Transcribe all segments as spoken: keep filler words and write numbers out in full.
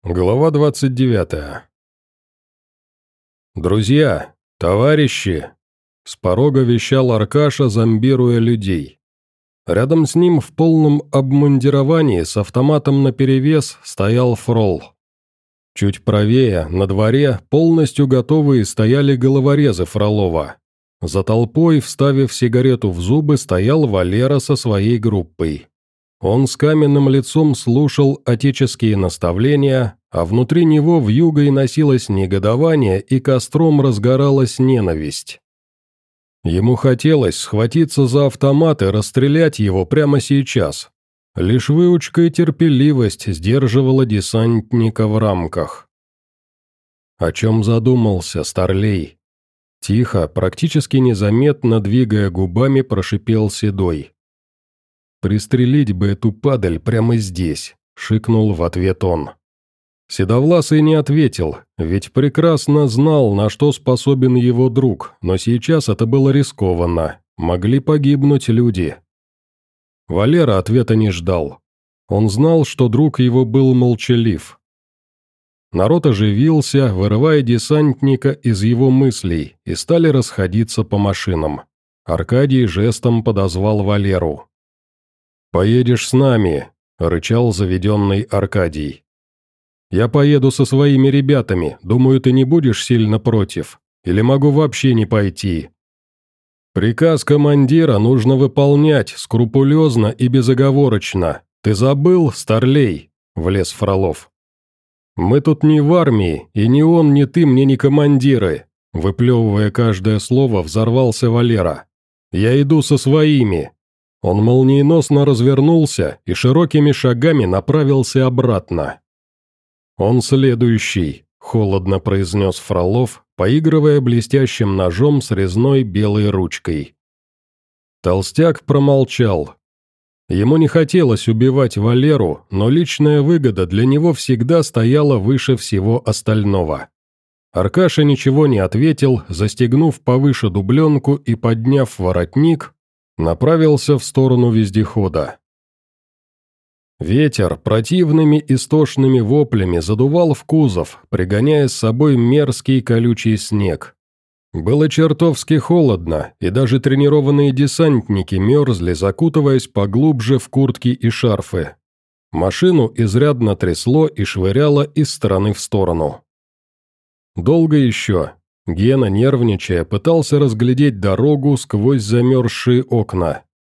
Глава двадцать девятая. «Друзья, товарищи!» — с порога вещал Аркаша, зомбируя людей. Рядом с ним в полном обмундировании с автоматом наперевес стоял Фрол. Чуть правее, на дворе, полностью готовые стояли головорезы Фролова. За толпой, вставив сигарету в зубы, стоял Валера со своей группой. Он с каменным лицом слушал отеческие наставления, а внутри него вьюгой носилось негодование и костром разгоралась ненависть. Ему хотелось схватиться за автомат и расстрелять его прямо сейчас. Лишь выучка и терпеливость сдерживала десантника в рамках. О чем задумался Старлей? Тихо, практически незаметно двигая губами, прошипел Седой. «Пристрелить бы эту падаль прямо здесь», — шикнул в ответ он. Седовласый не ответил, ведь прекрасно знал, на что способен его друг, но сейчас это было рискованно, могли погибнуть люди. Валера ответа не ждал. Он знал, что друг его был молчалив. Народ оживился, вырывая десантника из его мыслей, и стали расходиться по машинам. Аркадий жестом подозвал Валеру. «Поедешь с нами», — рычал заведенный Аркадий. «Я поеду со своими ребятами, думаю, ты не будешь сильно против, или могу вообще не пойти». «Приказ командира нужно выполнять скрупулезно и безоговорочно. Ты забыл, Старлей?» — влез Фролов. «Мы тут не в армии, и ни он, ни ты мне не командиры», — выплевывая каждое слово, взорвался Валера. «Я иду со своими». Он молниеносно развернулся и широкими шагами направился обратно. «Он следующий», — холодно произнес Фролов, поигрывая блестящим ножом с резной белой ручкой. Толстяк промолчал. Ему не хотелось убивать Валеру, но личная выгода для него всегда стояла выше всего остального. Аркаша ничего не ответил, застегнув повыше дубленку и подняв воротник, направился в сторону вездехода. Ветер противными истошными воплями задувал в кузов, пригоняя с собой мерзкий колючий снег. Было чертовски холодно, и даже тренированные десантники мерзли, закутываясь поглубже в куртки и шарфы. Машину изрядно трясло и швыряло из стороны в сторону. Долго еще. Гена, нервничая, пытался разглядеть дорогу сквозь замерзшие окна.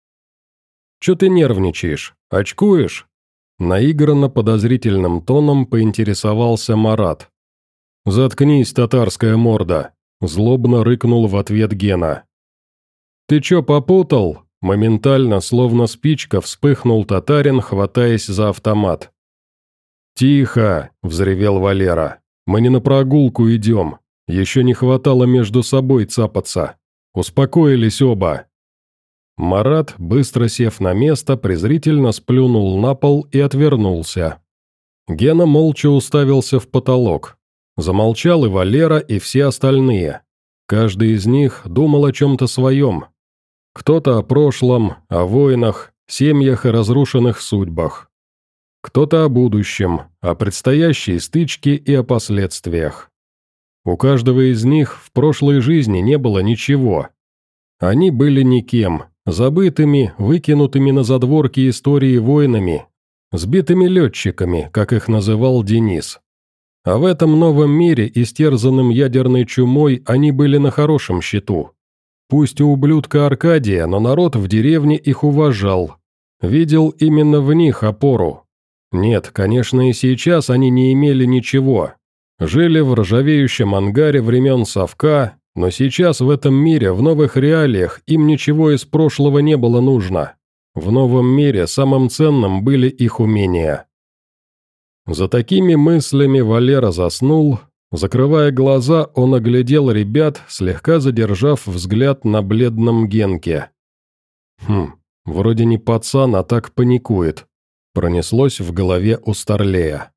«Чё ты нервничаешь? Очкуешь?» Наигранно подозрительным тоном поинтересовался Марат. «Заткнись, татарская морда!» – злобно рыкнул в ответ Гена. «Ты чё, попутал?» – моментально, словно спичка, вспыхнул татарин, хватаясь за автомат. «Тихо!» – взревел Валера. «Мы не на прогулку идем. Еще не хватало между собой цапаться. Успокоились оба». Марат, быстро сев на место, презрительно сплюнул на пол и отвернулся. Гена молча уставился в потолок. Замолчал и Валера, и все остальные. Каждый из них думал о чем-то своем. Кто-то о прошлом, о войнах, семьях и разрушенных судьбах. Кто-то о будущем, о предстоящей стычке и о последствиях. У каждого из них в прошлой жизни не было ничего. Они были никем, забытыми, выкинутыми на задворки истории воинами, сбитыми летчиками, как их называл Денис. А в этом новом мире, истерзанном ядерной чумой, они были на хорошем счету. Пусть у ублюдка Аркадия, но народ в деревне их уважал. Видел именно в них опору. Нет, конечно, и сейчас они не имели ничего. Жили в ржавеющем ангаре времен совка, но сейчас в этом мире, в новых реалиях, им ничего из прошлого не было нужно. В новом мире самым ценным были их умения. За такими мыслями Валера заснул. Закрывая глаза, он оглядел ребят, слегка задержав взгляд на бледном Генке. «Хм, вроде не пацан, а так паникует», — пронеслось в голове у Старлея.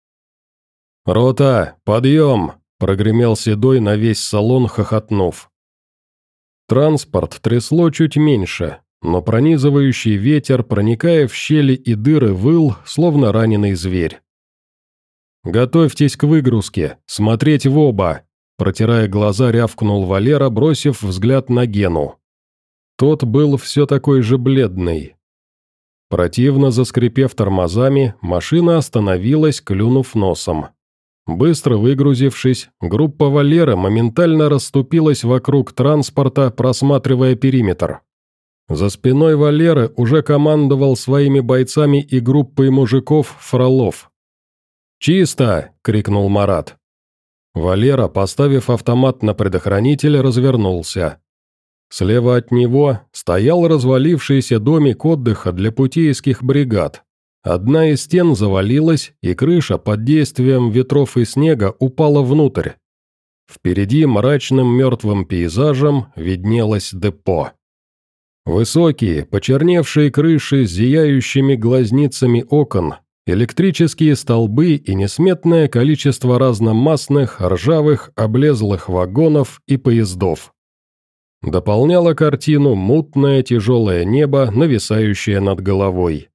«Рота, подъем!» – прогремел Седой на весь салон, хохотнув. Транспорт трясло чуть меньше, но пронизывающий ветер, проникая в щели и дыры, выл, словно раненый зверь. «Готовьтесь к выгрузке, смотреть в оба!» Протирая глаза, рявкнул Валера, бросив взгляд на Гену. Тот был все такой же бледный. Противно заскрипев тормозами, машина остановилась, клюнув носом. Быстро выгрузившись, группа Валеры моментально расступилась вокруг транспорта, просматривая периметр. За спиной Валеры уже командовал своими бойцами и группой мужиков Фролов. «Чисто!» — крикнул Марат. Валера, поставив автомат на предохранитель, развернулся. Слева от него стоял развалившийся домик отдыха для путейских бригад. Одна из стен завалилась, и крыша под действием ветров и снега упала внутрь. Впереди мрачным мертвым пейзажем виднелось депо. Высокие, почерневшие крыши с зияющими глазницами окон, электрические столбы и несметное количество разномастных, ржавых, облезлых вагонов и поездов. Дополняло картину мутное тяжелое небо, нависающее над головой.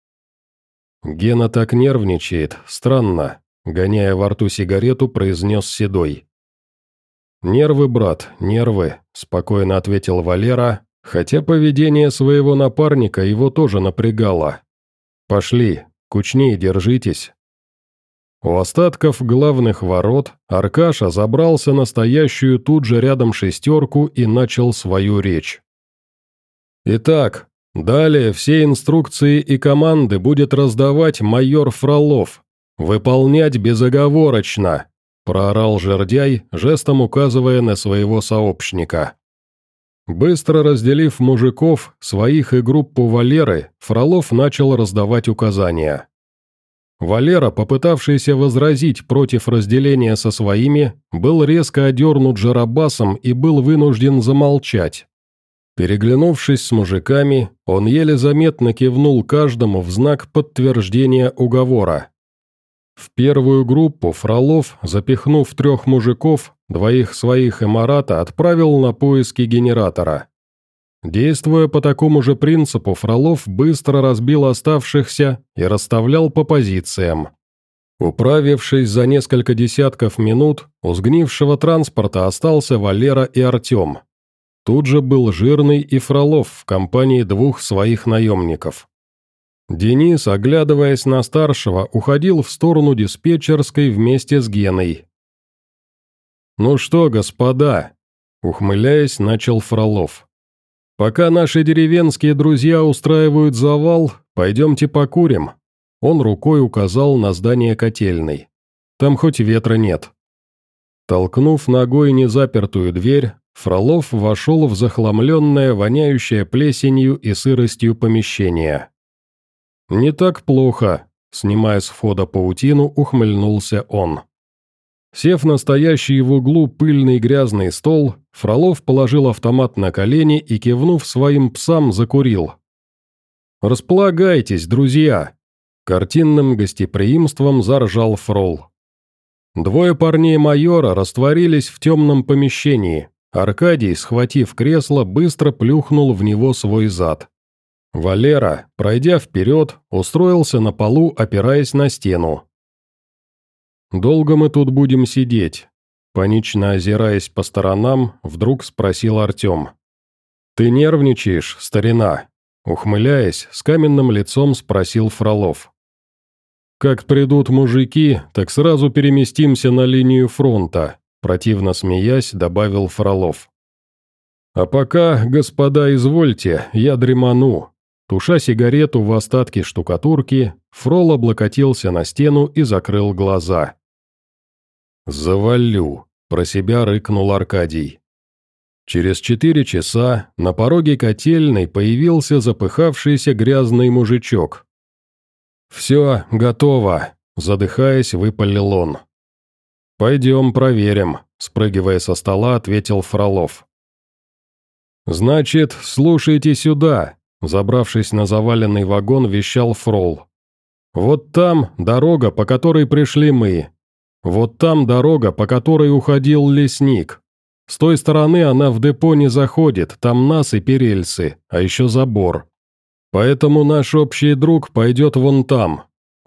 «Гена так нервничает, странно», — гоняя во рту сигарету, произнес Седой. «Нервы, брат, нервы», — спокойно ответил Валера, хотя поведение своего напарника его тоже напрягало. «Пошли, кучнее держитесь». У остатков главных ворот Аркаша забрался на стоящую тут же рядом шестерку и начал свою речь. «Итак, далее все инструкции и команды будет раздавать майор Фролов. Выполнять безоговорочно», – проорал жердяй, жестом указывая на своего сообщника. Быстро разделив мужиков, своих и группу Валеры, Фролов начал раздавать указания. Валера, попытавшийся возразить против разделения со своими, был резко одернут жарабасом и был вынужден замолчать. Переглянувшись с мужиками, он еле заметно кивнул каждому в знак подтверждения уговора. В первую группу Фролов, запихнув трех мужиков, двоих своих и Марата, отправил на поиски генератора. Действуя по такому же принципу, Фролов быстро разбил оставшихся и расставлял по позициям. Управившись за несколько десятков минут, у сгнившего транспорта остался Валера и Артем. Тут же был Жирный и Фролов в компании двух своих наемников. Денис, оглядываясь на старшего, уходил в сторону диспетчерской вместе с Геной. «Ну что, господа?» – ухмыляясь, начал Фролов. «Пока наши деревенские друзья устраивают завал, пойдемте покурим». Он рукой указал на здание котельной. «Там хоть ветра нет». Толкнув ногой незапертую дверь, Фролов вошел в захламленное, воняющее плесенью и сыростью помещение. «Не так плохо», — снимая с входа паутину, ухмыльнулся он. Сев на стоящий в углу пыльный грязный стол, Фролов положил автомат на колени и, кивнув своим псам, закурил. «Располагайтесь, друзья!» Картинным гостеприимством заржал Фрол. Двое парней майора растворились в темном помещении. Аркадий, схватив кресло, быстро плюхнул в него свой зад. Валера, пройдя вперед, устроился на полу, опираясь на стену. «Долго мы тут будем сидеть?» Панично озираясь по сторонам, вдруг спросил Артем. «Ты нервничаешь, старина?» Ухмыляясь, с каменным лицом спросил Фролов. «Как придут мужики, так сразу переместимся на линию фронта», противно смеясь, добавил Фролов. «А пока, господа, извольте, я дреману». Туша сигарету в остатки штукатурки, Фрол облокотился на стену и закрыл глаза. «Завалю», – про себя рыкнул Аркадий. Через четыре часа на пороге котельной появился запыхавшийся грязный мужичок. «Все, готово», – задыхаясь, выпалил он. «Пойдем проверим», – спрыгивая со стола, ответил Фролов. «Значит, слушайте сюда», – забравшись на заваленный вагон, вещал Фрол. «Вот там дорога, по которой пришли мы. Вот там дорога, по которой уходил лесник. С той стороны она в депо не заходит, там насыпь и рельсы, а еще забор. Поэтому наш общий друг пойдет вон там».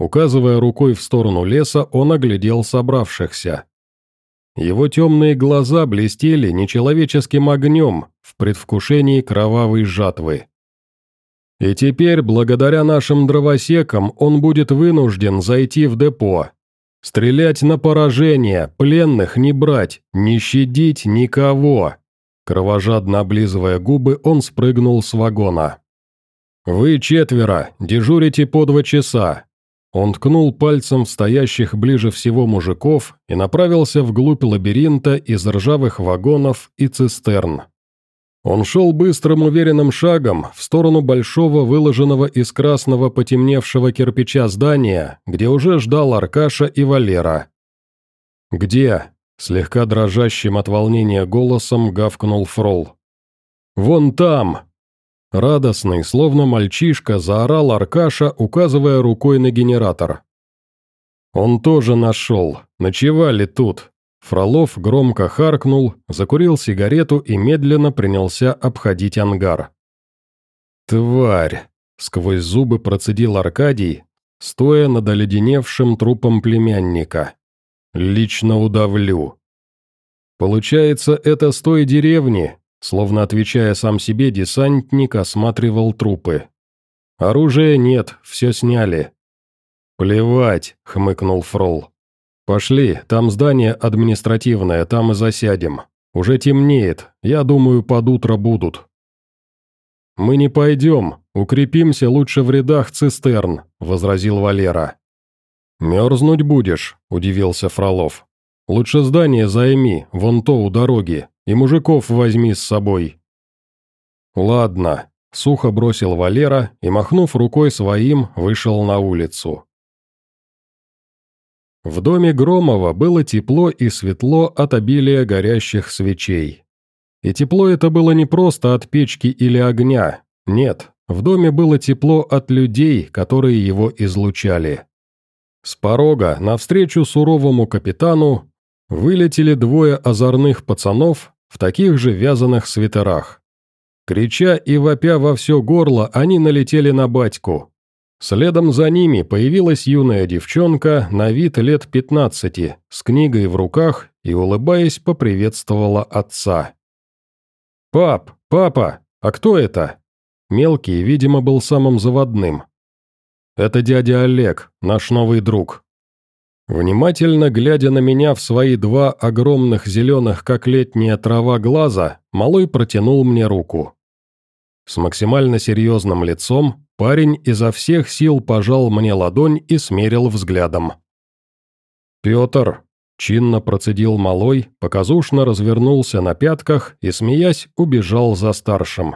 Указывая рукой в сторону леса, он оглядел собравшихся. Его темные глаза блестели нечеловеческим огнем в предвкушении кровавой жатвы. И теперь, благодаря нашим дровосекам, он будет вынужден зайти в депо. Стрелять на поражение, пленных не брать, не щадить никого. Кровожадно облизывая губы, он спрыгнул с вагона. «Вы четверо, дежурите по два часа». Он ткнул пальцем в стоящих ближе всего мужиков и направился вглубь лабиринта из ржавых вагонов и цистерн. Он шел быстрым уверенным шагом в сторону большого выложенного из красного потемневшего кирпича здания, где уже ждал Аркаша и Валера. «Где?» – слегка дрожащим от волнения голосом гавкнул Фрол. «Вон там!» Радостный, словно мальчишка, заорал Аркаша, указывая рукой на генератор. «Он тоже нашел. Ночевали тут». Фролов громко харкнул, закурил сигарету и медленно принялся обходить ангар. «Тварь!» — сквозь зубы процедил Аркадий, стоя над оледеневшим трупом племянника. «Лично удавлю». Получается, это с той деревни, словно отвечая сам себе, десантник осматривал трупы. «Оружия нет, все сняли». «Плевать», — хмыкнул Фрол. «Пошли, там здание административное, там и засядем. Уже темнеет, я думаю, под утро будут». «Мы не пойдем, укрепимся лучше в рядах цистерн», — возразил Валера. «Мерзнуть будешь», — удивился Фролов. «Лучше здание займи, вон то у дороги, и мужиков возьми с собой». «Ладно», — сухо бросил Валера и, махнув рукой своим, вышел на улицу. В доме Громова было тепло и светло от обилия горящих свечей. И тепло это было не просто от печки или огня, нет, в доме было тепло от людей, которые его излучали. С порога, навстречу суровому капитану, вылетели двое озорных пацанов в таких же вязаных свитерах. Крича и вопя во все горло, они налетели на батьку. Следом за ними появилась юная девчонка на вид лет пятнадцати, с книгой в руках и, улыбаясь, поприветствовала отца. «Пап, папа, а кто это?» Мелкий, видимо, был самым заводным. «Это дядя Олег, наш новый друг». Внимательно глядя на меня в свои два огромных зеленых, как летняя трава, глаза, малой протянул мне руку. С максимально серьезным лицом парень изо всех сил пожал мне ладонь и смерил взглядом. «Петр», — чинно процедил малой, показушно развернулся на пятках и, смеясь, убежал за старшим.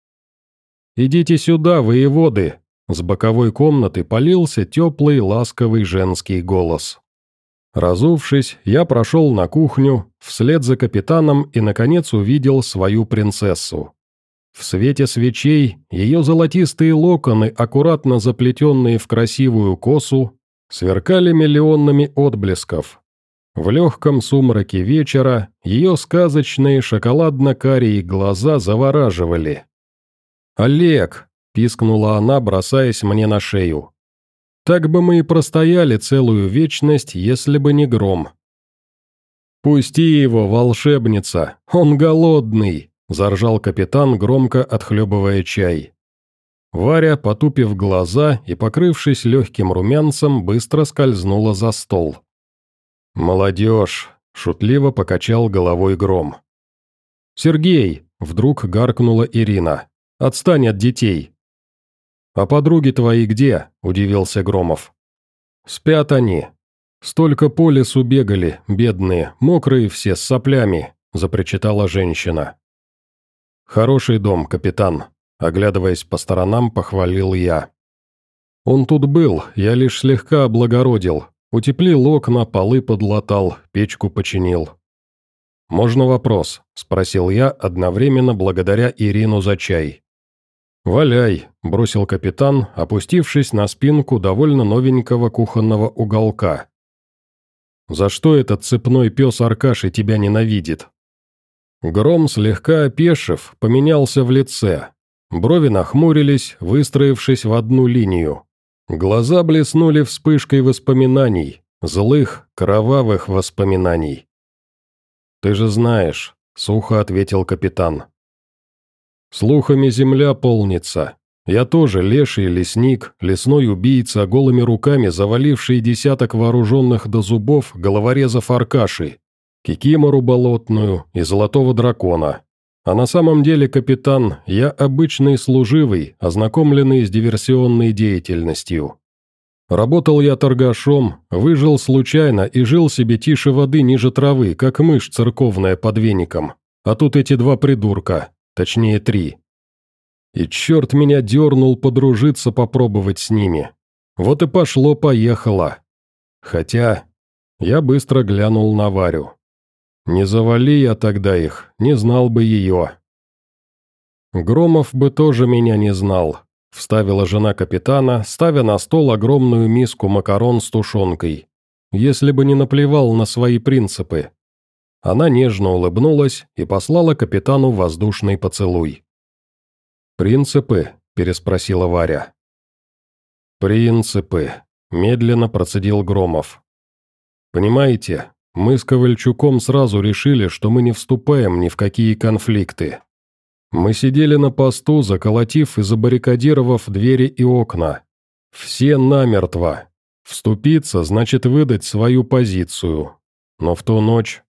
«Идите сюда, воеводы!» С боковой комнаты полился теплый, ласковый женский голос. Разувшись, я прошел на кухню, вслед за капитаном и, наконец, увидел свою принцессу. В свете свечей ее золотистые локоны, аккуратно заплетенные в красивую косу, сверкали миллионами отблесков. В легком сумраке вечера ее сказочные шоколадно-карие глаза завораживали. «Олег!» – пискнула она, бросаясь мне на шею. «Так бы мы и простояли целую вечность, если бы не гром». «Пусти его, волшебница, он голодный!» – заржал капитан, громко отхлебывая чай. Варя, потупив глаза и покрывшись легким румянцем, быстро скользнула за стол. «Молодежь!» – шутливо покачал головой Гром. «Сергей!» – вдруг гаркнула Ирина. «Отстань от детей!» «А подруги твои где?» – удивился Громов. «Спят они. Столько по лесу бегали, бедные, мокрые все, с соплями», – запричитала женщина. «Хороший дом, капитан», – оглядываясь по сторонам, похвалил я. «Он тут был, я лишь слегка облагородил, утеплил окна, полы подлатал, печку починил». «Можно вопрос?» – спросил я, одновременно благодаря Ирину за чай. «Валяй», – бросил капитан, опустившись на спинку довольно новенького кухонного уголка. «За что этот цепной пес Аркаши тебя ненавидит?» Гром, слегка опешив, поменялся в лице. Брови нахмурились, выстроившись в одну линию. Глаза блеснули вспышкой воспоминаний, злых, кровавых воспоминаний. «Ты же знаешь», — сухо ответил капитан. «Слухами земля полнится. Я тоже леший лесник, лесной убийца, голыми руками заваливший десяток вооруженных до зубов головорезов Аркаши, кикимору болотную и золотого дракона. А на самом деле, капитан, я обычный служивый, ознакомленный с диверсионной деятельностью. Работал я торгашом, выжил случайно и жил себе тише воды ниже травы, как мышь церковная под веником. А тут эти два придурка, точнее три. И черт меня дернул подружиться, попробовать с ними. Вот и пошло-поехало. Хотя я быстро глянул на Варю. Не завали я тогда их, не знал бы ее. Громов бы тоже меня не знал, вставила жена капитана, ставя на стол огромную миску макарон с тушенкой. Если бы не наплевал на свои принципы. Она нежно улыбнулась и послала капитану воздушный поцелуй. «Принципы?» – переспросила Варя. «Принципы», – медленно процедил Громов. «Понимаете, мы с Ковальчуком сразу решили, что мы не вступаем ни в какие конфликты. Мы сидели на посту, заколотив и забаррикадировав двери и окна. Все намертво. Вступиться значит выдать свою позицию. Но в ту ночь...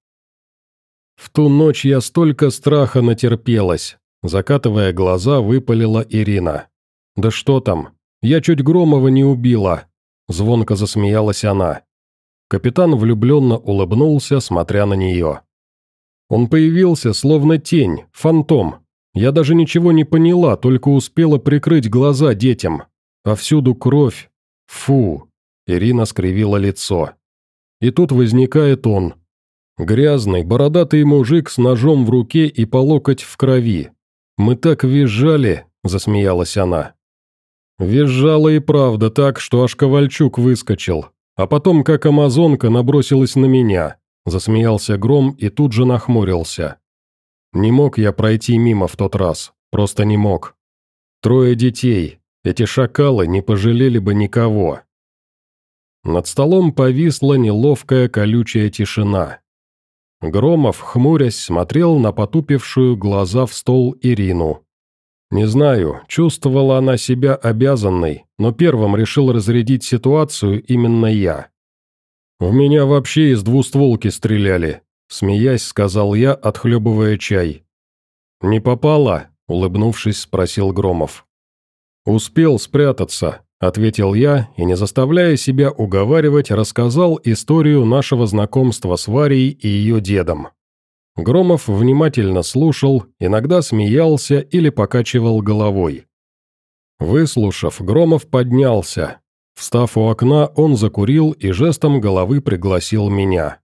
В ту ночь я столько страха натерпелась», – закатывая глаза, выпалила Ирина. «Да что там, я чуть Громова не убила», – звонко засмеялась она. Капитан влюбленно улыбнулся, смотря на нее. Он появился, словно тень, фантом. Я даже ничего не поняла, только успела прикрыть глаза детям. Повсюду кровь. Фу. Ирина скривила лицо. И тут возникает он. Грязный, бородатый мужик с ножом в руке и по локоть в крови. «Мы так визжали», – засмеялась она. Визжала и правда так, что аж Ковальчук выскочил. А потом, как амазонка, набросилась на меня. Засмеялся Гром и тут же нахмурился. Не мог я пройти мимо в тот раз, просто не мог. Трое детей, эти шакалы не пожалели бы никого. Над столом повисла неловкая колючая тишина. Громов, хмурясь, смотрел на потупившую глаза в стол Ирину. Не знаю, чувствовала она себя обязанной, но первым решил разрядить ситуацию именно я. «В меня вообще из двустволки стреляли», – смеясь, сказал я, отхлебывая чай. «Не попало?» – улыбнувшись, спросил Громов. «Успел спрятаться», – ответил я и, не заставляя себя уговаривать, рассказал историю нашего знакомства с Варей и ее дедом. Громов внимательно слушал, иногда смеялся или покачивал головой. Выслушав, Громов поднялся. Встав у окна, он закурил и жестом головы пригласил меня.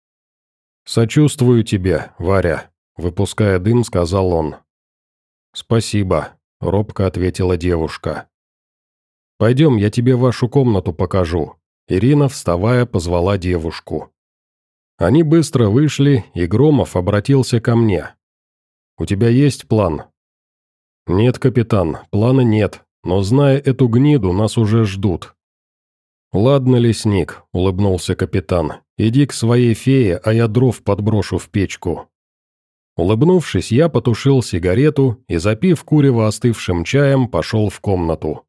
«Сочувствую тебе, Варя», – выпуская дым, сказал он. «Спасибо», – робко ответила девушка. «Пойдем, я тебе вашу комнату покажу». Ирина, вставая, позвала девушку. Они быстро вышли, и Громов обратился ко мне. «У тебя есть план?» «Нет, капитан, плана нет, но, зная эту гниду, нас уже ждут». «Ладно, лесник», — улыбнулся капитан, — «иди к своей фее, а я дров подброшу в печку». Улыбнувшись, я потушил сигарету и, запив курево остывшим чаем, пошел в комнату.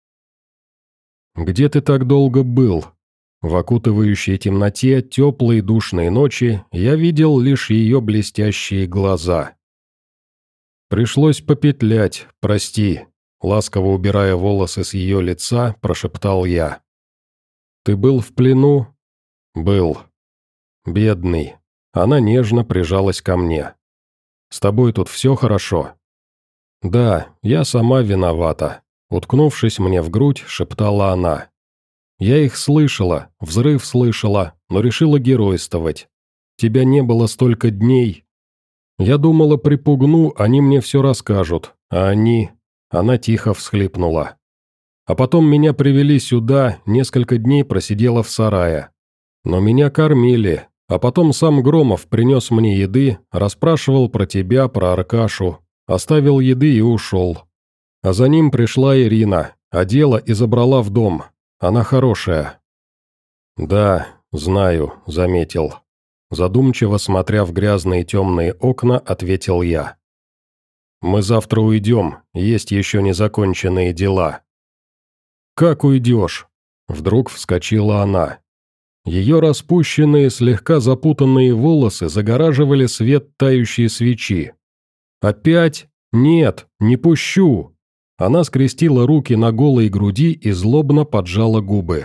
«Где ты так долго был?» В окутывающей темноте теплой душной ночи я видел лишь ее блестящие глаза. «Пришлось попетлять, прости», — ласково убирая волосы с ее лица, прошептал я. «Ты был в плену?» «Был». «Бедный». Она нежно прижалась ко мне. «С тобой тут все хорошо?» «Да, я сама виновата», — уткнувшись мне в грудь, шептала она. «Я их слышала, взрыв слышала, но решила геройствовать. Тебя не было столько дней. Я думала, припугну, они мне все расскажут, а они...» Она тихо всхлипнула. «А потом меня привели сюда, несколько дней просидела в сарае. Но меня кормили, а потом сам Громов принес мне еды, расспрашивал про тебя, про Аркашу, оставил еды и ушел. А за ним пришла Ирина, одела и забрала в дом, Она хорошая». «Да, знаю», — заметил. Задумчиво смотря в грязные темные окна, ответил я. «Мы завтра уйдем, есть еще незаконченные дела». «Как уйдешь?» — вдруг вскочила она. Ее распущенные, слегка запутанные волосы загораживали свет тающей свечи. «Опять? Нет, не пущу!» Она скрестила руки на голой груди и злобно поджала губы.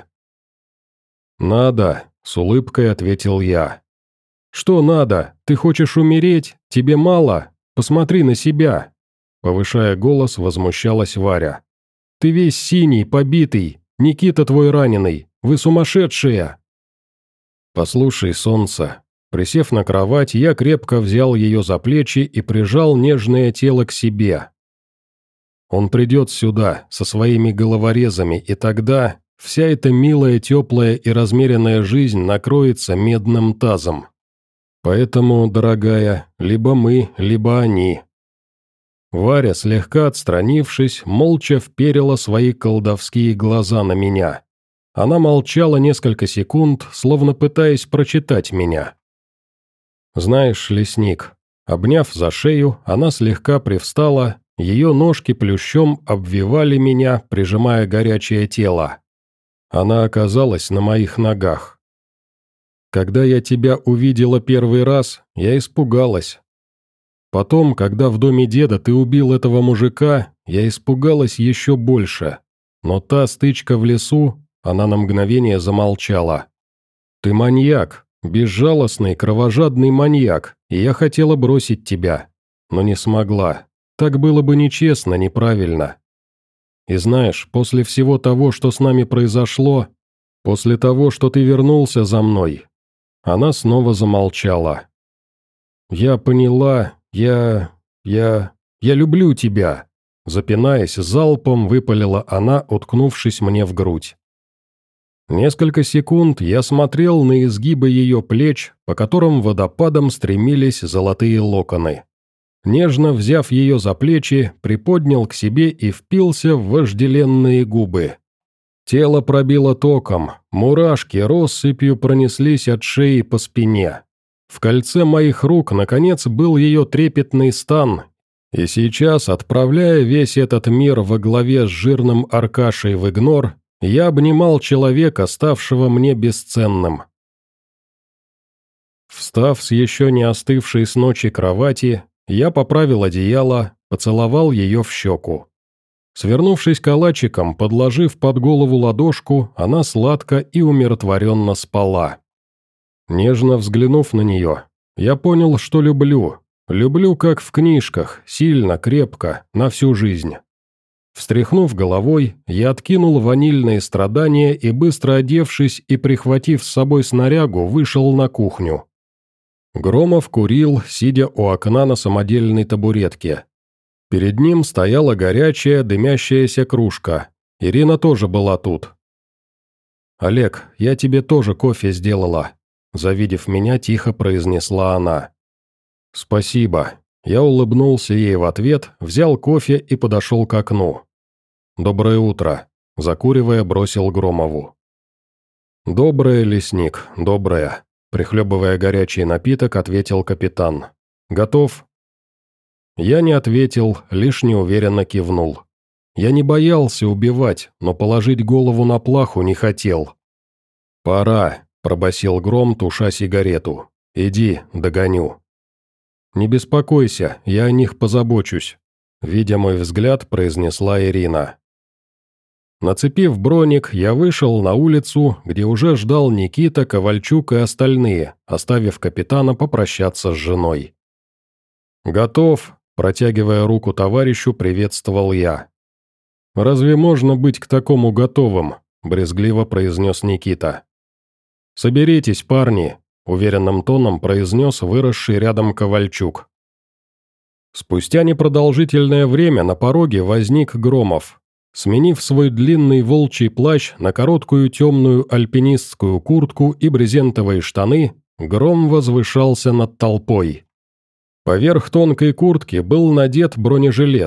«Надо», — с улыбкой ответил я. «Что надо? Ты хочешь умереть? Тебе мало? Посмотри на себя!» Повышая голос, возмущалась Варя. «Ты весь синий, побитый, Никита твой раненый, вы сумасшедшие!» «Послушай, солнце». Присев на кровать, я крепко взял ее за плечи и прижал нежное тело к себе. «Он придет сюда, со своими головорезами, и тогда вся эта милая, теплая и размеренная жизнь накроется медным тазом. Поэтому, дорогая, либо мы, либо они». Варя, слегка отстранившись, молча вперила свои колдовские глаза на меня. Она молчала несколько секунд, словно пытаясь прочитать меня. «Знаешь, лесник», обняв за шею, она слегка привстала, ее ножки плющом обвивали меня, прижимая горячее тело. Она оказалась на моих ногах. «Когда я тебя увидела первый раз, я испугалась. Потом, когда в доме деда ты убил этого мужика, я испугалась еще больше. Но та стычка в лесу, она на мгновение замолчала. Ты маньяк, безжалостный, кровожадный маньяк, и я хотела бросить тебя, но не смогла. Так было бы нечестно, неправильно. И знаешь, после всего того, что с нами произошло, после того, что ты вернулся за мной...» Она снова замолчала. «Я поняла, я... я... я люблю тебя», запинаясь, залпом выпалила она, уткнувшись мне в грудь. Несколько секунд я смотрел на изгибы ее плеч, по которым водопадом стремились золотые локоны. Нежно взяв ее за плечи, приподнял к себе и впился в вожделенные губы. Тело пробило током, мурашки россыпью пронеслись от шеи по спине. В кольце моих рук, наконец, был ее трепетный стан, и сейчас, отправляя весь этот мир во главе с жирным Аркашей в игнор, я обнимал человека, ставшего мне бесценным. Встав с еще не остывшей с ночи кровати, я поправил одеяло, поцеловал ее в щеку. Свернувшись калачиком, подложив под голову ладошку, она сладко и умиротворенно спала. Нежно взглянув на нее, я понял, что люблю. Люблю, как в книжках, сильно, крепко, на всю жизнь. Встряхнув головой, я откинул ванильные страдания и, быстро одевшись и прихватив с собой снарягу, вышел на кухню. Громов курил, сидя у окна на самодельной табуретке. Перед ним стояла горячая, дымящаяся кружка. Ирина тоже была тут. «Олег, я тебе тоже кофе сделала», – завидев меня, тихо произнесла она. «Спасибо». Я улыбнулся ей в ответ, взял кофе и подошел к окну. «Доброе утро», – закуривая, бросил Громову. «Доброе, лесник, доброе», – прихлебывая горячий напиток, ответил капитан. «Готов?» Я не ответил, лишь неуверенно кивнул. Я не боялся убивать, но положить голову на плаху не хотел. «Пора», – пробасил Гром, туша сигарету. «Иди, догоню». «Не беспокойся, я о них позабочусь», – видя мой взгляд, произнесла Ирина. Нацепив броник, я вышел на улицу, где уже ждал Никита, Ковальчук и остальные, оставив капитана попрощаться с женой. «Готов», – протягивая руку товарищу, приветствовал я. «Разве можно быть к такому готовым?» – брезгливо произнес Никита. «Соберитесь, парни», – уверенным тоном произнес выросший рядом Ковальчук. Спустя непродолжительное время на пороге возник Громов. Сменив свой длинный волчий плащ на короткую темную альпинистскую куртку и брезентовые штаны, Гром возвышался над толпой. Поверх тонкой куртки был надет бронежилет.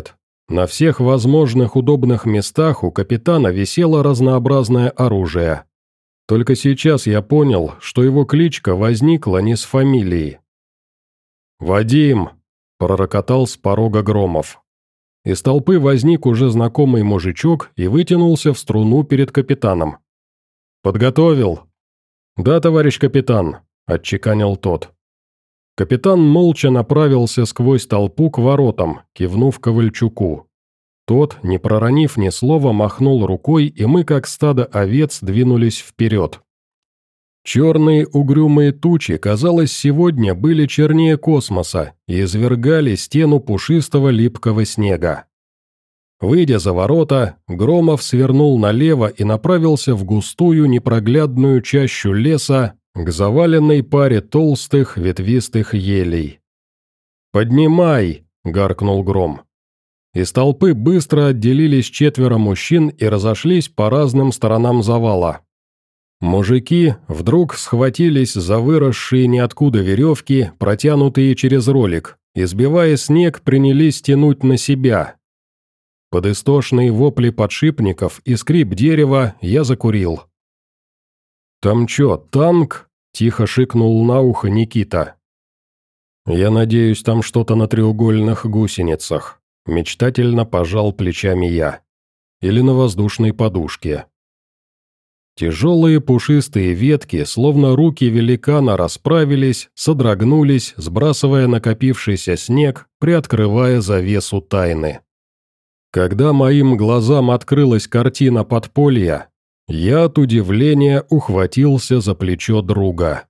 На всех возможных удобных местах у капитана висело разнообразное оружие. Только сейчас я понял, что его кличка возникла не с фамилией. «Вадим!» – пророкотал с порога Громов. Из толпы возник уже знакомый мужичок и вытянулся в струну перед капитаном. «Подготовил?» «Да, товарищ капитан», – отчеканил тот. Капитан молча направился сквозь толпу к воротам, кивнув Ковальчуку. Тот, не проронив ни слова, махнул рукой, и мы, как стадо овец, двинулись вперед. Черные угрюмые тучи, казалось, сегодня были чернее космоса и извергали стену пушистого липкого снега. Выйдя за ворота, Громов свернул налево и направился в густую непроглядную чащу леса, к заваленной паре толстых ветвистых елей. «Поднимай!» – гаркнул Гром. Из толпы быстро отделились четверо мужчин и разошлись по разным сторонам завала. Мужики вдруг схватились за выросшие ниоткуда веревки, протянутые через ролик, и, сбивая снег, принялись тянуть на себя. Под истошные вопли подшипников и скрип дерева я закурил. «Там чё, танк?» – тихо шикнул на ухо Никита. «Я надеюсь, там что-то на треугольных гусеницах», – мечтательно пожал плечами я. «Или на воздушной подушке». Тяжелые пушистые ветки, словно руки великана, расправились, содрогнулись, сбрасывая накопившийся снег, приоткрывая завесу тайны. Когда моим глазам открылась картина подполья, я от удивления ухватился за плечо друга.